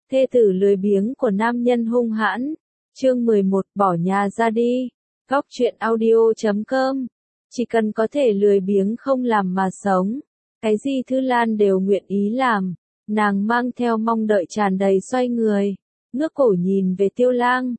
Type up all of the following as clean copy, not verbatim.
Thê tử lười biếng của nam nhân hung hãn. Chương 11, bỏ nhà ra đi. Góc truyện audio.com. Chỉ cần có thể lười biếng không làm mà sống, cái gì Thư Lan đều nguyện ý làm. Nàng mang theo mong đợi tràn đầy xoay người, ngước cổ nhìn về Tiêu Lang,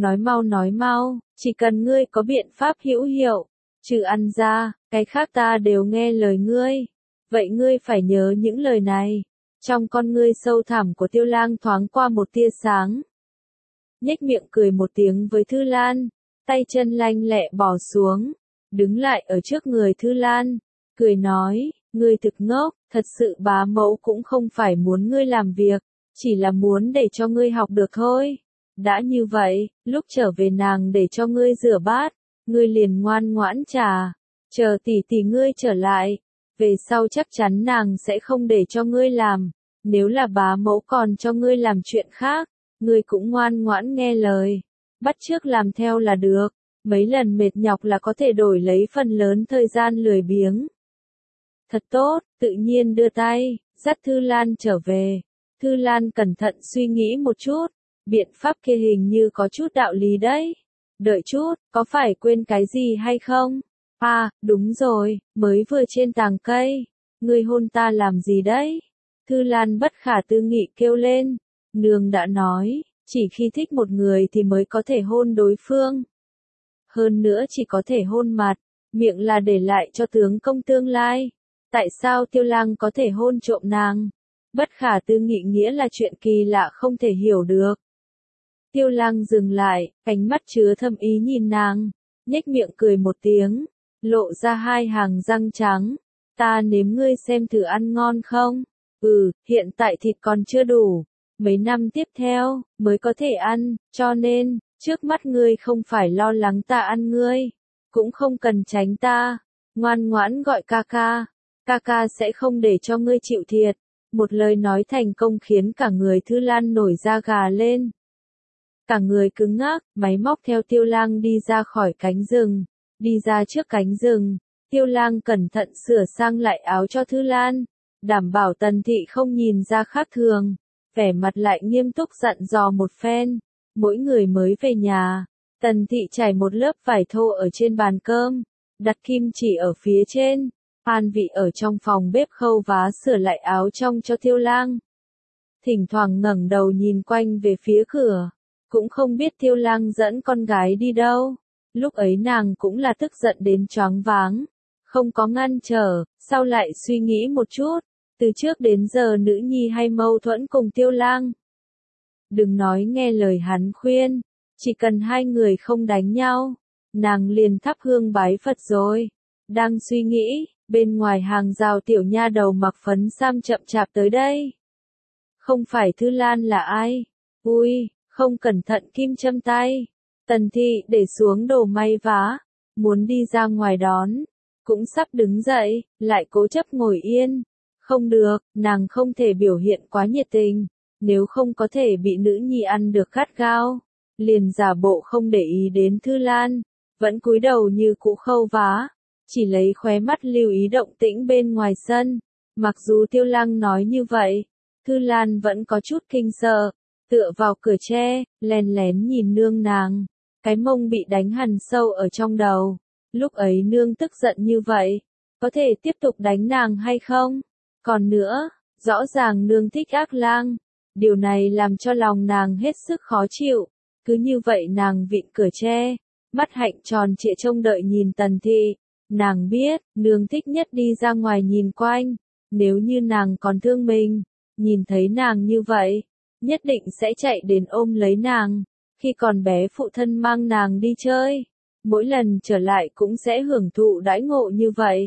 nói mau, chỉ cần ngươi có biện pháp hữu hiệu, trừ ăn ra, cái khác ta đều nghe lời ngươi. Vậy ngươi phải nhớ những lời này. Trong con ngươi sâu thẳm của Tiêu Lang thoáng qua một tia sáng. Nhếch miệng cười một tiếng với Thư Lan, tay chân lanh lẹ bỏ xuống, đứng lại ở trước người Thư Lan, cười nói, ngươi thực ngốc, thật sự bá mẫu cũng không phải muốn ngươi làm việc, chỉ là muốn để cho ngươi học được thôi. Đã như vậy, lúc trở về nàng để cho ngươi rửa bát, ngươi liền ngoan ngoãn trả, chờ tỷ tỷ ngươi trở lại, về sau chắc chắn nàng sẽ không để cho ngươi làm, nếu là bá mẫu còn cho ngươi làm chuyện khác, ngươi cũng ngoan ngoãn nghe lời, bắt chước làm theo là được, mấy lần mệt nhọc là có thể đổi lấy phần lớn thời gian lười biếng. Thật tốt, tự nhiên đưa tay, dắt Thư Lan trở về. Thư Lan cẩn thận suy nghĩ một chút, biện pháp kia hình như có chút đạo lý đấy. Đợi chút, có phải quên cái gì hay không? À, đúng rồi, mới vừa trên tàng cây, ngươi hôn ta làm gì đấy? Thư Lan bất khả tư nghị kêu lên, nương đã nói, chỉ khi thích một người thì mới có thể hôn đối phương. Hơn nữa chỉ có thể hôn mặt, miệng là để lại cho tướng công tương lai. Tại sao Tiêu Lang có thể hôn trộm nàng? Bất khả tư nghị nghĩa là chuyện kỳ lạ không thể hiểu được. Tiêu Lang dừng lại, ánh mắt chứa thâm ý nhìn nàng, nhếch miệng cười một tiếng, lộ ra hai hàng răng trắng. Ta nếm ngươi xem thử ăn ngon không? Hiện tại thịt còn chưa đủ, mấy năm tiếp theo mới có thể ăn, cho nên, trước mắt ngươi không phải lo lắng ta ăn ngươi, cũng không cần tránh ta, ngoan ngoãn gọi ca ca. Ca ca sẽ không để cho ngươi chịu thiệt. Một lời nói thành công khiến cả người Thư Lan nổi da gà lên. Cả người cứng ngắc, máy móc theo Tiêu Lang đi ra khỏi cánh rừng. Đi ra trước cánh rừng, Tiêu Lang cẩn thận sửa sang lại áo cho Thư Lan, đảm bảo Tần Thị không nhìn ra khác thường. Vẻ mặt lại nghiêm túc dặn dò một phen. Mỗi người mới về nhà, Tần Thị trải một lớp vải thô ở trên bàn cơm, đặt kim chỉ ở phía trên. An Vị ở trong phòng bếp khâu vá sửa lại áo trong cho Tiêu Lang. Thỉnh thoảng ngẩng đầu nhìn quanh về phía cửa, cũng không biết Tiêu Lang dẫn con gái đi đâu. Lúc ấy nàng cũng là tức giận đến choáng váng, không có ngăn trở, sau lại suy nghĩ một chút, từ trước đến giờ nữ nhi hay mâu thuẫn cùng Tiêu Lang. Đừng nói nghe lời hắn khuyên, chỉ cần hai người không đánh nhau, nàng liền thắp hương bái Phật rồi. Đang suy nghĩ, bên ngoài hàng rào tiểu nha đầu mặc phấn sam chậm chạp tới đây. Không phải Thư Lan là ai? Ui, không cẩn thận kim châm tay. Tần Thị để xuống đồ may vá, muốn đi ra ngoài đón, cũng sắp đứng dậy, lại cố chấp ngồi yên. Không được, nàng không thể biểu hiện quá nhiệt tình, nếu không có thể bị nữ nhi ăn được gắt gao. Liền giả bộ không để ý đến Thư Lan, vẫn cúi đầu như cũ khâu vá. Chỉ lấy khóe mắt lưu ý động tĩnh bên ngoài sân. Mặc dù Tiêu Lang nói như vậy, Thư Lan vẫn có chút kinh sợ, tựa vào cửa tre, lén lén nhìn nương nàng. Cái mông bị đánh hằn sâu ở trong đầu. Lúc ấy nương tức giận như vậy, có thể tiếp tục đánh nàng hay không? Còn nữa, rõ ràng nương thích ác lang. Điều này làm cho lòng nàng hết sức khó chịu. Cứ như vậy nàng vịn cửa tre, mắt hạnh tròn trịa trông đợi nhìn Tần Thị. Nàng biết, nương thích nhất đi ra ngoài nhìn quanh, nếu như nàng còn thương mình, nhìn thấy nàng như vậy, nhất định sẽ chạy đến ôm lấy nàng, khi còn bé phụ thân mang nàng đi chơi, mỗi lần trở lại cũng sẽ hưởng thụ đãi ngộ như vậy.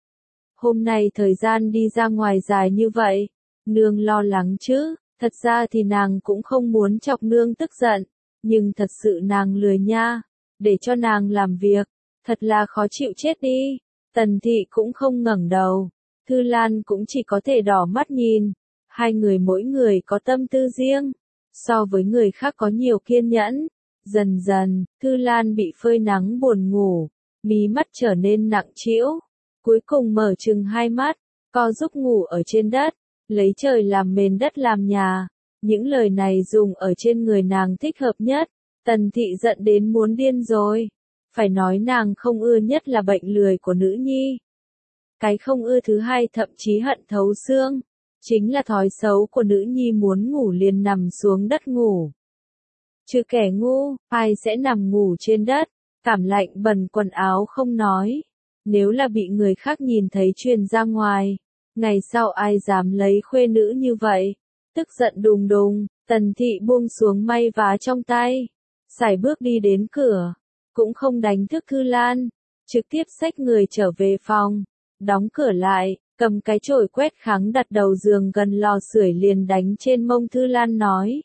Hôm nay thời gian đi ra ngoài dài như vậy, nương lo lắng chứ, thật ra thì nàng cũng không muốn chọc nương tức giận, nhưng thật sự nàng lười nha, để cho nàng làm việc. Thật là khó chịu chết đi. Tần Thị cũng không ngẩng đầu. Thư Lan cũng chỉ có thể đỏ mắt nhìn. Hai người mỗi người có tâm tư riêng. So với người khác có nhiều kiên nhẫn. Dần dần, Thư Lan bị phơi nắng buồn ngủ. Mí mắt trở nên nặng trĩu. Cuối cùng mở chừng hai mắt. Co giúp ngủ ở trên đất. Lấy trời làm mền đất làm nhà. Những lời này dùng ở trên người nàng thích hợp nhất. Tần thị giận đến muốn điên rồi. Phải nói nàng không ưa nhất là bệnh lười của nữ nhi. Cái không ưa thứ hai thậm chí hận thấu xương. Chính là thói xấu của nữ nhi muốn ngủ liền nằm xuống đất ngủ. Chứ kẻ ngu, ai sẽ nằm ngủ trên đất, cảm lạnh bẩn quần áo không nói. Nếu là bị người khác nhìn thấy truyền ra ngoài, ngày sau ai dám lấy khuê nữ như vậy. Tức giận đùng đùng, Tần thị buông xuống may vá trong tay, sải bước đi đến cửa, cũng không đánh thức Thư Lan, trực tiếp xách người trở về phòng, đóng cửa lại, cầm cái chổi quét kháng đặt đầu giường gần lò sưởi liền đánh trên mông Thư Lan nói.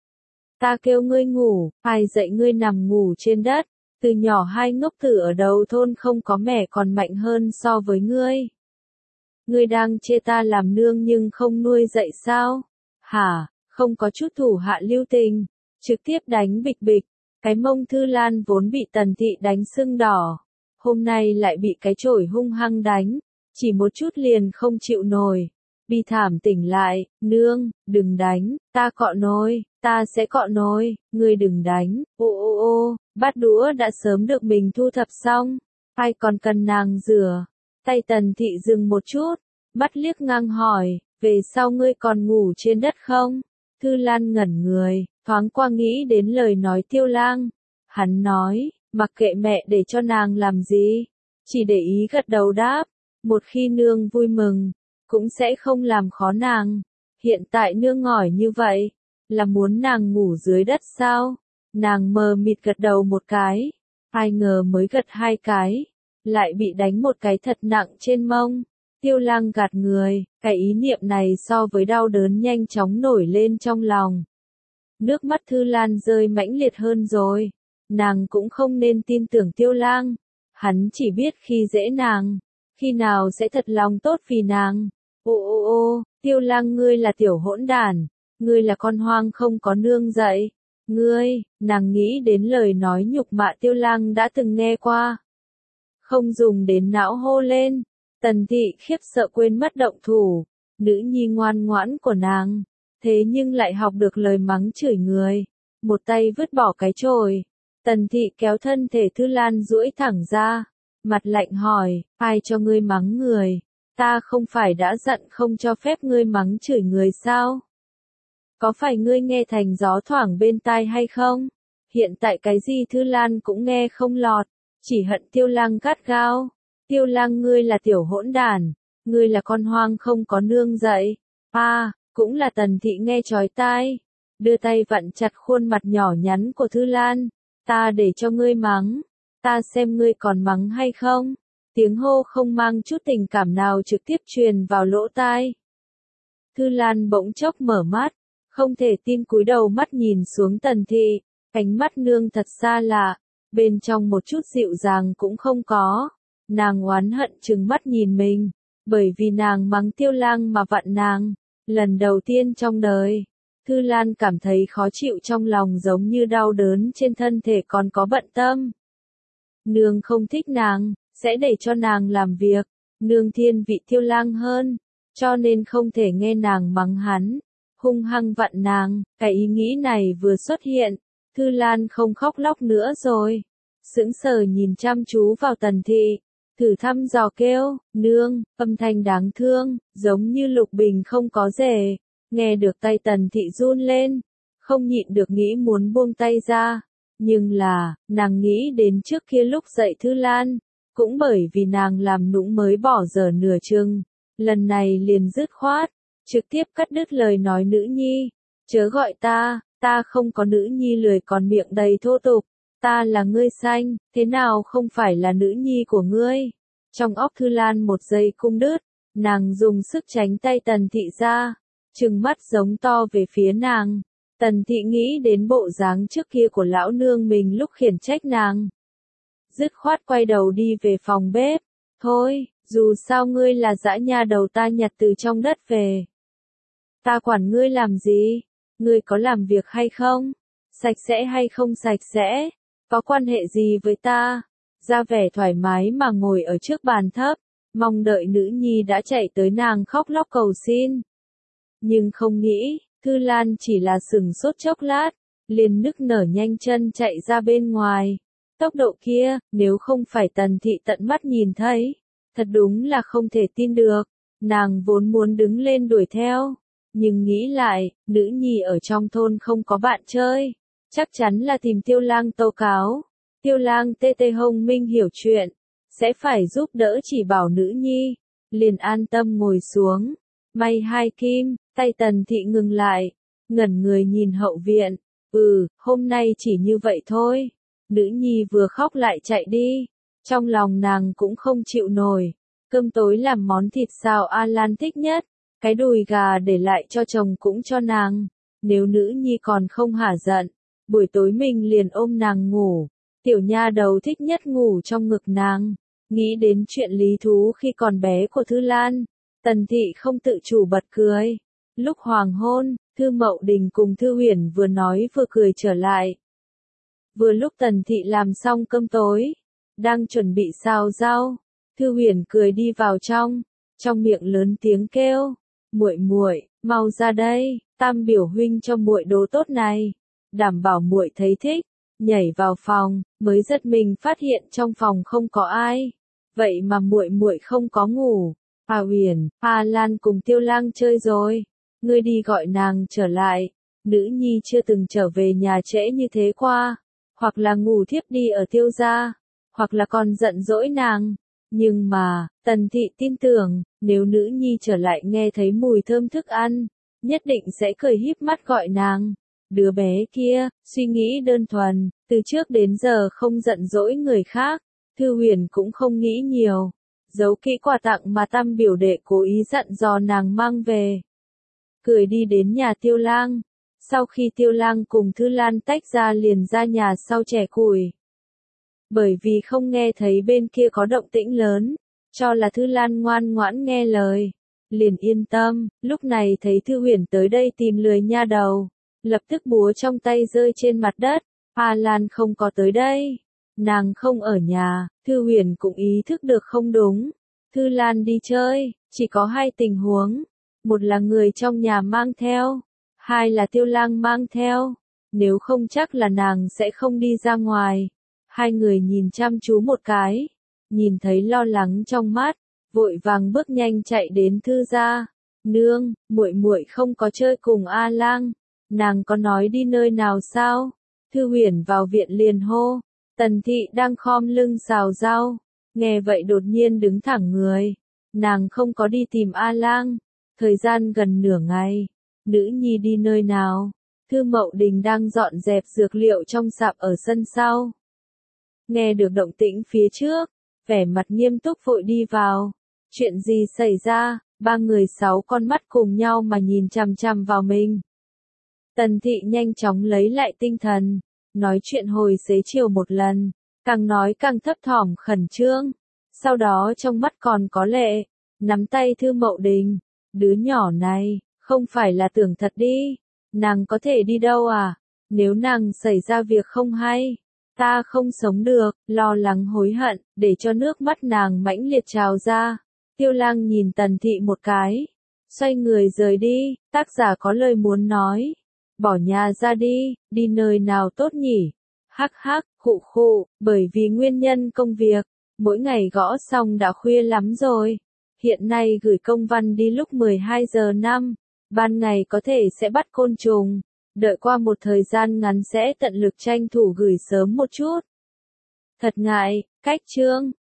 Ta kêu ngươi ngủ, ai dạy ngươi nằm ngủ trên đất, từ nhỏ hai ngốc tử ở đầu thôn không có mẹ còn mạnh hơn so với ngươi. Ngươi đang chê ta làm nương nhưng không nuôi dạy sao? Hả, không có chút thủ hạ lưu tình, trực tiếp đánh bịch bịch, cái mông Thư Lan vốn bị Tần thị đánh sưng đỏ, hôm nay lại bị cái chổi hung hăng đánh, chỉ một chút liền không chịu nổi, bi thảm tỉnh lại, nương, đừng đánh, ta cọ nồi, ta sẽ cọ nồi, ngươi đừng đánh, ô, bát đũa đã sớm được mình thu thập xong, ai còn cần nàng rửa, tay Tần thị dừng một chút, mắt liếc ngang hỏi, về sau ngươi còn ngủ trên đất không? Thư Lan ngẩn người, thoáng qua nghĩ đến lời nói Tiêu Lang, hắn nói, mặc kệ mẹ để cho nàng làm gì, chỉ để ý gật đầu đáp, một khi nương vui mừng, cũng sẽ không làm khó nàng. Hiện tại nương ngỏi như vậy, là muốn nàng ngủ dưới đất sao? Nàng mờ mịt gật đầu một cái, ai ngờ mới gật hai cái, lại bị đánh một cái thật nặng trên mông. Tiêu Lang gạt người, cái ý niệm này so với đau đớn nhanh chóng nổi lên trong lòng. Nước mắt Thư Lan rơi mãnh liệt hơn rồi, nàng cũng không nên tin tưởng Tiêu Lang, hắn chỉ biết khi dễ nàng, khi nào sẽ thật lòng tốt vì nàng. Ô, Tiêu Lang ngươi là tiểu hỗn đản, ngươi là con hoang không có nương dạy, ngươi, nàng nghĩ đến lời nói nhục mạ Tiêu Lang đã từng nghe qua. Không dùng đến não hô lên, Tần thị khiếp sợ quên mất động thủ, nữ nhi ngoan ngoãn của nàng, thế nhưng lại học được lời mắng chửi người, một tay vứt bỏ cái chổi. Tần thị kéo thân thể Thư Lan duỗi thẳng ra, mặt lạnh hỏi, ai cho ngươi mắng người, ta không phải đã dặn không cho phép ngươi mắng chửi người sao? Có phải ngươi nghe thành gió thoảng bên tai hay không? Hiện tại cái gì Thư Lan cũng nghe không lọt, chỉ hận Tiêu Lang gắt gao. Tiêu Lang ngươi là tiểu hỗn đản, ngươi là con hoang không có nương dạy. Cũng là Tần thị nghe chói tai, đưa tay vặn chặt khuôn mặt nhỏ nhắn của Thư Lan, ta để cho ngươi mắng, ta xem ngươi còn mắng hay không. Tiếng hô không mang chút tình cảm nào trực tiếp truyền vào lỗ tai. Thư Lan bỗng chốc mở mắt, không thể tin cúi đầu mắt nhìn xuống Tần thị, ánh mắt nương thật xa lạ, bên trong một chút dịu dàng cũng không có. Nàng oán hận trừng mắt nhìn mình, bởi vì nàng mắng Tiêu Lang mà vặn nàng, lần đầu tiên trong đời. Thư Lan cảm thấy khó chịu trong lòng giống như đau đớn trên thân thể còn có bận tâm. Nương không thích nàng, sẽ để cho nàng làm việc, nương thiên vị Tiêu Lang hơn, cho nên không thể nghe nàng mắng hắn, hung hăng vặn nàng, cái ý nghĩ này vừa xuất hiện, Thư Lan không khóc lóc nữa rồi, sững sờ nhìn chăm chú vào Tần thị. Thử thăm dò kêu, nương, âm thanh đáng thương, giống như lục bình không có rể, nghe được tay Tần thị run lên, không nhịn được nghĩ muốn buông tay ra, nhưng là, nàng nghĩ đến trước kia lúc dạy Thư Lan, cũng bởi vì nàng làm nũng mới bỏ dở nửa chừng, lần này liền dứt khoát, trực tiếp cắt đứt lời nói nữ nhi, chớ gọi ta không có nữ nhi lười còn miệng đầy thô tục. Ta là ngươi xanh, thế nào không phải là nữ nhi của ngươi? Trong óc Thư Lan một giây cung đứt, nàng dùng sức tránh tay Tần thị ra, trừng mắt giống to về phía nàng. Tần thị nghĩ đến bộ dáng trước kia của lão nương mình lúc khiển trách nàng. Dứt khoát quay đầu đi về phòng bếp. Thôi, dù sao ngươi là dã nha đầu ta nhặt từ trong đất về. Ta quản ngươi làm gì? Ngươi có làm việc hay không? Sạch sẽ hay không sạch sẽ? Có quan hệ gì với ta? Ra vẻ thoải mái mà ngồi ở trước bàn thấp, mong đợi nữ nhi đã chạy tới nàng khóc lóc cầu xin. Nhưng không nghĩ, Thư Lan chỉ là sửng sốt chốc lát, liền nức nở nhanh chân chạy ra bên ngoài. Tốc độ kia, nếu không phải Tần Thị tận mắt nhìn thấy, thật đúng là không thể tin được. Nàng vốn muốn đứng lên đuổi theo, nhưng nghĩ lại, nữ nhi ở trong thôn không có bạn chơi, chắc chắn là tìm Tiêu Lang tố cáo. Tiêu Lang tê tê hông minh hiểu chuyện, sẽ phải giúp đỡ chỉ bảo nữ nhi, liền an tâm ngồi xuống. May hai kim, tay Tần Thị ngừng lại, ngẩn người nhìn hậu viện. Hôm nay chỉ như vậy thôi. Nữ nhi vừa khóc lại chạy đi. Trong lòng nàng cũng không chịu nổi. Cơm tối làm món thịt xào A Lan thích nhất. Cái đùi gà để lại cho chồng cũng cho nàng. Nếu nữ nhi còn không hả giận, buổi tối mình liền ôm nàng ngủ. Tiểu nha đầu thích nhất ngủ trong ngực nàng. Nghĩ đến chuyện lý thú khi còn bé của Thư Lan, Tần Thị không tự chủ bật cười. Lúc hoàng hôn, Thư Mậu Đình cùng Thư Huyền vừa nói vừa cười trở lại. Vừa lúc Tần Thị làm xong cơm tối, đang chuẩn bị xào rau, Thư Huyền cười đi vào trong miệng lớn tiếng kêu, "Muội muội, mau ra đây, Tam biểu huynh cho muội đồ tốt này." Đảm bảo muội thấy thích, nhảy vào phòng, mới giật mình phát hiện trong phòng không có ai. Vậy mà muội muội không có ngủ. "A Huyền, A Lan cùng Tiêu Lang chơi rồi, ngươi đi gọi nàng trở lại." Nữ nhi chưa từng trở về nhà trễ như thế qua, hoặc là ngủ thiếp đi ở Tiêu gia, hoặc là còn giận dỗi nàng. Nhưng mà, Tần Thị tin tưởng, nếu nữ nhi trở lại nghe thấy mùi thơm thức ăn, nhất định sẽ cười híp mắt gọi nàng. Đứa bé kia, suy nghĩ đơn thuần, từ trước đến giờ không giận dỗi người khác. Thư Huyền cũng không nghĩ nhiều, giấu kỹ quà tặng mà Tam biểu đệ cố ý dặn dò nàng mang về. Cười đi đến nhà Tiêu Lang. Sau khi Tiêu Lang cùng Thư Lan tách ra liền ra nhà sau chẻ củi. Bởi vì không nghe thấy bên kia có động tĩnh lớn, cho là Thư Lan ngoan ngoãn nghe lời, liền yên tâm. Lúc này thấy Thư Huyền tới đây tìm lười nha đầu, lập tức búa trong tay rơi trên mặt đất. A Lan không có tới đây, nàng không ở nhà. Thư Huyền cũng ý thức được không đúng. Thư Lan đi chơi, chỉ có hai tình huống. Một là người trong nhà mang theo, hai là Tiêu Lang mang theo. Nếu không chắc là nàng sẽ không đi ra ngoài. Hai người nhìn chăm chú một cái, nhìn thấy lo lắng trong mắt, vội vàng bước nhanh chạy đến Thư gia. "Nương, muội muội không có chơi cùng A Lang, nàng có nói đi nơi nào sao?" Thư Huyền vào viện liền hô. Tần Thị đang khom lưng xào rau, nghe vậy đột nhiên đứng thẳng người. Nàng không có đi tìm A Lang, thời gian gần nửa ngày. Nữ nhi đi nơi nào? Thư Mậu Đình đang dọn dẹp dược liệu trong sạp ở sân sau. Nghe được động tĩnh phía trước, vẻ mặt nghiêm túc vội đi vào. Chuyện gì xảy ra? Ba người sáu con mắt cùng nhau mà nhìn chằm chằm vào mình. Tần Thị nhanh chóng lấy lại tinh thần, nói chuyện hồi xế chiều một lần, càng nói càng thấp thỏm khẩn trương. Sau đó trong mắt còn có lệ, nắm tay Thư Mậu Đình. "Đứa nhỏ này, không phải là tưởng thật đi, nàng có thể đi đâu à? Nếu nàng xảy ra việc không hay, ta không sống được." Lo lắng hối hận, để cho nước mắt nàng mãnh liệt trào ra. Tiêu Lang nhìn Tần Thị một cái, xoay người rời đi. Tác giả có lời muốn nói, bỏ nhà ra đi, đi nơi nào tốt nhỉ? Hắc hắc, khụ khụ, bởi vì nguyên nhân công việc, mỗi ngày gõ xong đã khuya lắm rồi. Hiện nay gửi công văn đi lúc 12 giờ 5, ban ngày có thể sẽ bắt côn trùng, đợi qua một thời gian ngắn sẽ tận lực tranh thủ gửi sớm một chút. Thật ngại, cách chương.